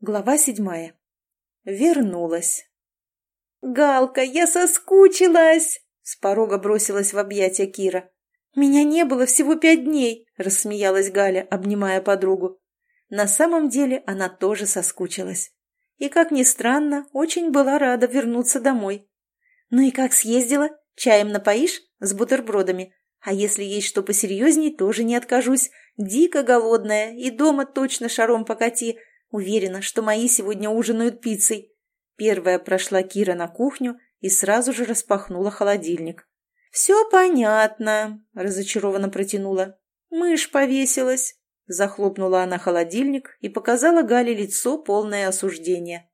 Глава 7. Вернулась. «Галка, я соскучилась!» — с порога бросилась в объятия Кира. «Меня не было всего 5 дней!» — рассмеялась Галя, обнимая подругу. На самом деле она тоже соскучилась. И, как ни странно, очень была рада вернуться домой. «Ну и как съездила? Чаем напоишь? С бутербродами. А если есть что посерьезней, тоже не откажусь. Дико голодная, и дома точно шаром покати. Уверена, что мои сегодня ужинают пиццей». Первая прошла Кира на кухню и сразу же распахнула холодильник. «Все понятно», — разочарованно протянула. «Мышь повесилась». Захлопнула она холодильник и показала Гале лицо, полное осуждения.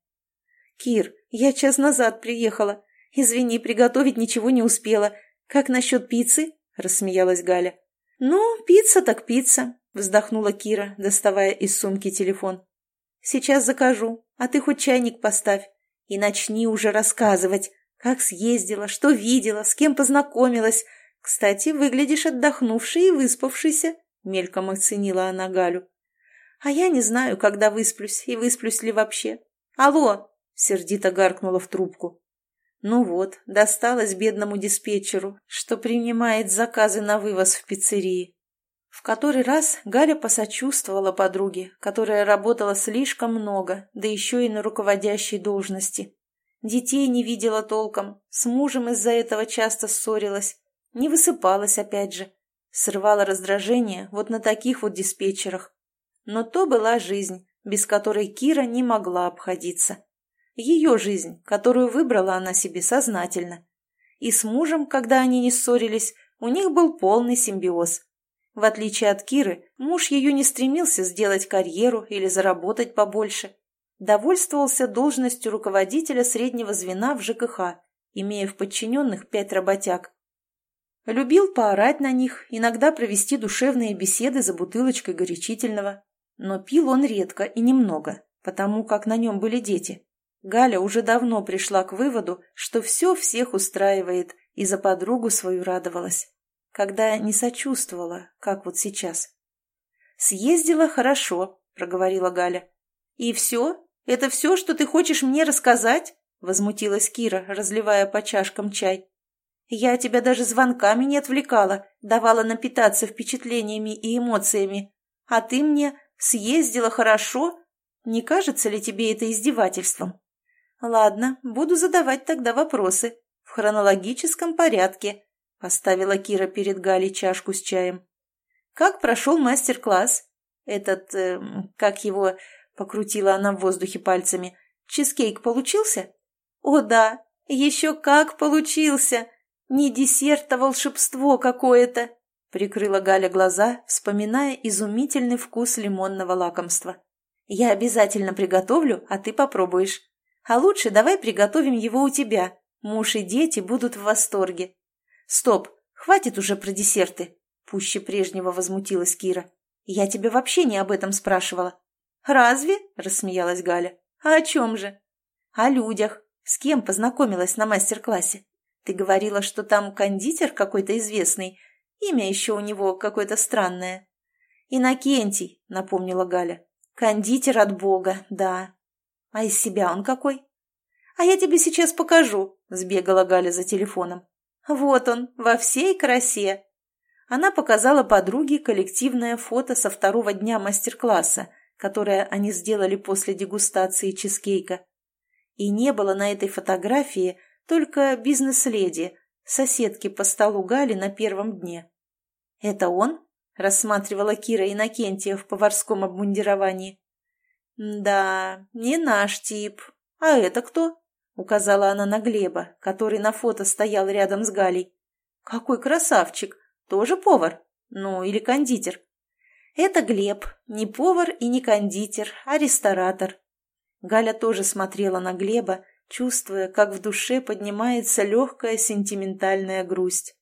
«Кир, я час назад приехала. Извини, приготовить ничего не успела. Как насчет пиццы?» — рассмеялась Галя. «Ну, пицца так пицца», — вздохнула Кира, доставая из сумки телефон. «Сейчас закажу, а ты хоть чайник поставь. И начни уже рассказывать, как съездила, что видела, с кем познакомилась. Кстати, выглядишь отдохнувшей и выспавшейся», — мельком оценила она Галю. «А я не знаю, когда высплюсь и высплюсь ли вообще. Алло!» — сердито гаркнула в трубку. Ну вот, досталось бедному диспетчеру, что принимает заказы на вывоз в пиццерии. В который раз Галя посочувствовала подруге, которая работала слишком много, да еще и на руководящей должности. Детей не видела толком, с мужем из-за этого часто ссорилась, не высыпалась опять же, срывала раздражение вот на таких вот диспетчерах. Но то была жизнь, без которой Кира не могла обходиться. Ее жизнь, которую выбрала она себе сознательно. И с мужем, когда они не ссорились, у них был полный симбиоз. В отличие от Киры, муж ее не стремился сделать карьеру или заработать побольше. Довольствовался должностью руководителя среднего звена в ЖКХ, имея в подчиненных 5 работяг. Любил поорать на них, иногда провести душевные беседы за бутылочкой горячительного. Но пил он редко и немного, потому как на нем были дети. Галя уже давно пришла к выводу, что все всех устраивает, и за подругу свою радовалась, когда не сочувствовала, как вот сейчас. «Съездила хорошо», — проговорила Галя. «И все? Это все, что ты хочешь мне рассказать?» — возмутилась Кира, разливая по чашкам чай. «Я тебя даже звонками не отвлекала, давала напитаться впечатлениями и эмоциями. А ты мне «съездила хорошо»? Не кажется ли тебе это издевательством?» «Ладно, буду задавать тогда вопросы. В хронологическом порядке», — поставила Кира перед Галей чашку с чаем. «Как прошел мастер-класс? Как его...» — покрутила она в воздухе пальцами. «Чизкейк получился?» «О да, еще как получился! Не десерт, а волшебство какое-то!» — прикрыла Галя глаза, вспоминая изумительный вкус лимонного лакомства. «Я обязательно приготовлю, а ты попробуешь. А лучше давай приготовим его у тебя. Муж и дети будут в восторге». «Стоп, хватит уже про десерты!» — пуще прежнего возмутилась Кира. «Я тебя вообще не об этом спрашивала». «Разве?» — рассмеялась Галя. «А о чем же?» «О людях. С кем познакомилась на мастер-классе? Ты говорила, что там кондитер какой-то известный. Имя еще у него какое-то странное». «Иннокентий», — напомнила Галя. «Кондитер от Бога, да. А из себя он какой?» «А я тебе сейчас покажу», — сбегала Галя за телефоном. «Вот он, во всей красе». Она показала подруге коллективное фото со 2-го дня мастер-класса, которое они сделали после дегустации чизкейка. И не было на этой фотографии только бизнес-леди, соседки по столу Гали на 1-м дне. «Это он?» — рассматривала Кира Иннокентия в поварском обмундировании. «Да, не наш тип. А это кто?» — указала она на Глеба, который на фото стоял рядом с Галей. «Какой красавчик! Тоже повар? Ну, или кондитер?» «Это Глеб, не повар и не кондитер, а ресторатор». Галя тоже смотрела на Глеба, чувствуя, как в душе поднимается легкая сентиментальная грусть.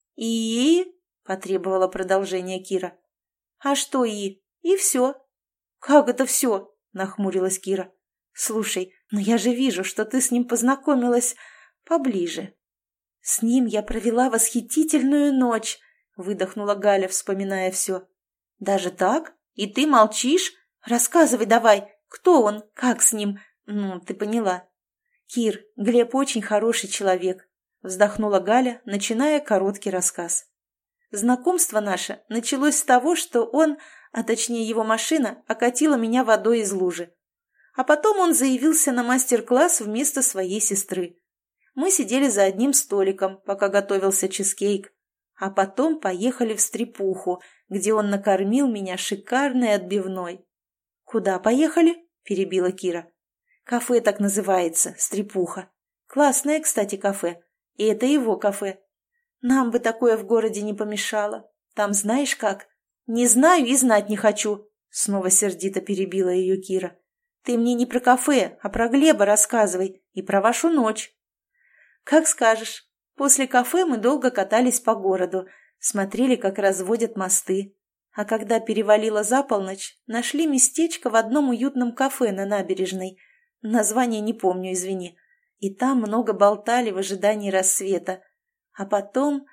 «И?» — потребовала продолжение Кира. «А что «и»? И все». «Как это все?» — нахмурилась Кира. «Слушай, но я же вижу, что ты с ним познакомилась поближе». «С ним я провела восхитительную ночь», — выдохнула Галя, вспоминая все. «Даже так? И ты молчишь? Рассказывай давай, Кто он? Как с ним? Ну, ты поняла. Кир, Глеб очень хороший человек, вздохнула Галя, начиная короткий рассказ. Знакомство наше началось с того, что он, а точнее его машина, окатила меня водой из лужи. А потом он заявился на мастер-класс вместо своей сестры. Мы сидели за одним столиком, пока готовился чизкейк. А потом поехали в Стрепуху, где он накормил меня шикарной отбивной. «Куда поехали?» – перебила Кира. «Кафе так называется, Стрепуха. Классное, кстати, кафе. И это его кафе. Нам бы такое в городе не помешало. Там знаешь как?» «Не знаю и знать не хочу», – снова сердито перебила ее Кира. «Ты мне не про кафе, а про Глеба рассказывай и про вашу ночь». «Как скажешь. После кафе мы долго катались по городу, смотрели, как разводят мосты. А когда перевалило за полночь, нашли местечко в одном уютном кафе на набережной. Название не помню, извини. И там много болтали в ожидании рассвета. А потом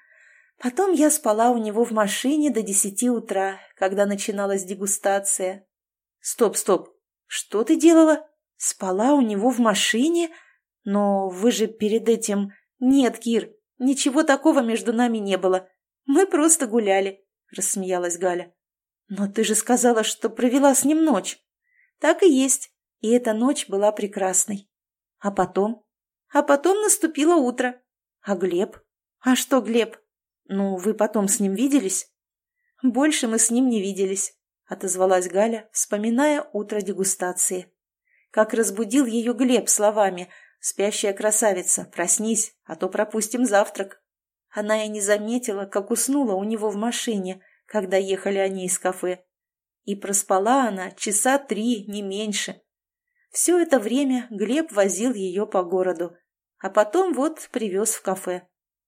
я спала у него в машине до 10 утра, когда начиналась дегустация». «Стоп. Что ты делала? Спала у него в машине? Но вы же перед этим...» «Нет, Кир, ничего такого между нами не было. Мы просто гуляли», — рассмеялась Галя. «Но ты же сказала, что провела с ним ночь». «Так и есть. И эта ночь была прекрасной. А потом? А потом наступило утро. А Глеб? А что Глеб? Ну, вы потом с ним виделись?» «Больше мы с ним не виделись», — отозвалась Галя, вспоминая утро дегустации. Как разбудил ее Глеб словами: «Спящая красавица, проснись, а то пропустим завтрак». Она и не заметила, как уснула у него в машине, когда ехали они из кафе. И проспала она часа 3, не меньше. Все это время Глеб возил ее по городу, а потом вот привез в кафе.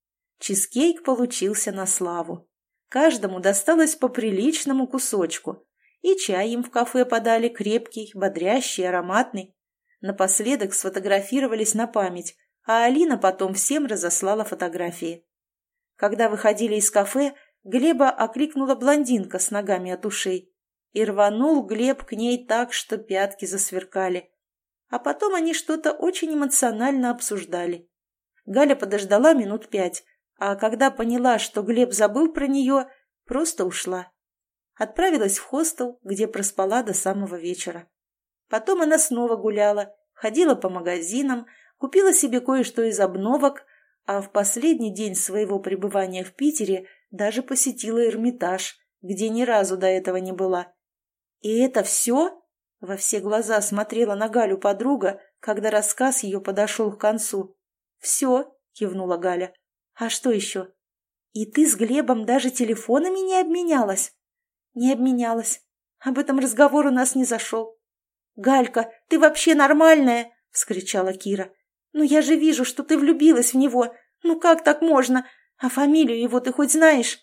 Чизкейк получился на славу. Каждому досталось по приличному кусочку. И чай им в кафе подали крепкий, бодрящий, ароматный. Напоследок сфотографировались на память, а Алина потом всем разослала фотографии. Когда выходили из кафе, Глеба окликнула блондинка с ногами от ушей. И рванул Глеб к ней так, что пятки засверкали. А потом они что-то очень эмоционально обсуждали. Галя подождала минут 5, а когда поняла, что Глеб забыл про нее, просто ушла. Отправилась в хостел, где проспала до самого вечера. Потом она снова гуляла, ходила по магазинам, купила себе кое-что из обновок, а в последний день своего пребывания в Питере даже посетила Эрмитаж, где ни разу до этого не была. «И это все?» — во все глаза смотрела на Галю подруга, когда рассказ ее подошел к концу. «Все», — кивнула Галя. «А что еще?» «И ты с Глебом даже телефонами не обменялась?» «Не обменялась. Об этом разговор у нас не зашел». «Галька, ты вообще нормальная?» — вскричала Кира. «Ну я же вижу, что ты влюбилась в него. Ну как так можно? А фамилию его ты хоть знаешь?»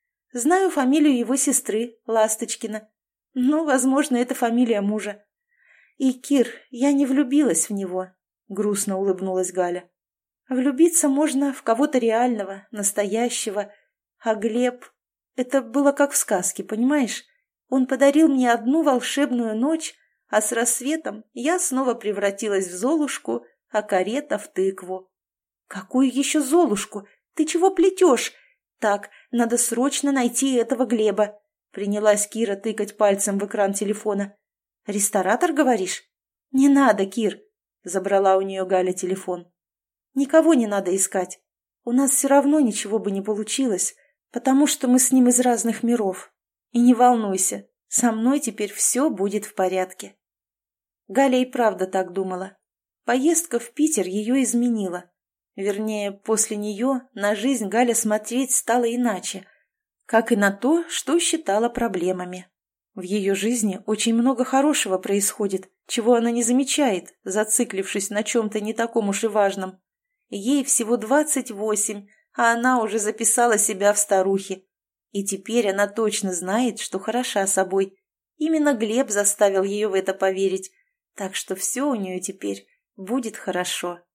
«Знаю фамилию его сестры, Ласточкина. Ну, возможно, это фамилия мужа». «И, Кир, я не влюбилась в него», — грустно улыбнулась Галя. «Влюбиться можно в кого-то реального, настоящего. А Глеб... Это было как в сказке, понимаешь? Он подарил мне одну волшебную ночь, а с рассветом я снова превратилась в Золушку, а карета в тыкву». «Какую еще Золушку? Ты чего плетешь? Так, надо срочно найти этого Глеба», — принялась Кира тыкать пальцем в экран телефона. «Ресторатор, говоришь?» «Не надо, Кир», — забрала у нее Галя телефон. «Никого не надо искать. У нас все равно ничего бы не получилось, потому что мы с ним из разных миров. И не волнуйся, со мной теперь все будет в порядке». Галя и правда так думала. Поездка в Питер ее изменила. Вернее, после нее на жизнь Галя смотреть стала иначе, как и на то, что считала проблемами. В ее жизни очень много хорошего происходит, чего она не замечает, зациклившись на чем-то не таком уж и важном. Ей всего 28, а она уже записала себя в старухи. И теперь она точно знает, что хороша собой. Именно Глеб заставил ее в это поверить, так что все у нее теперь будет хорошо.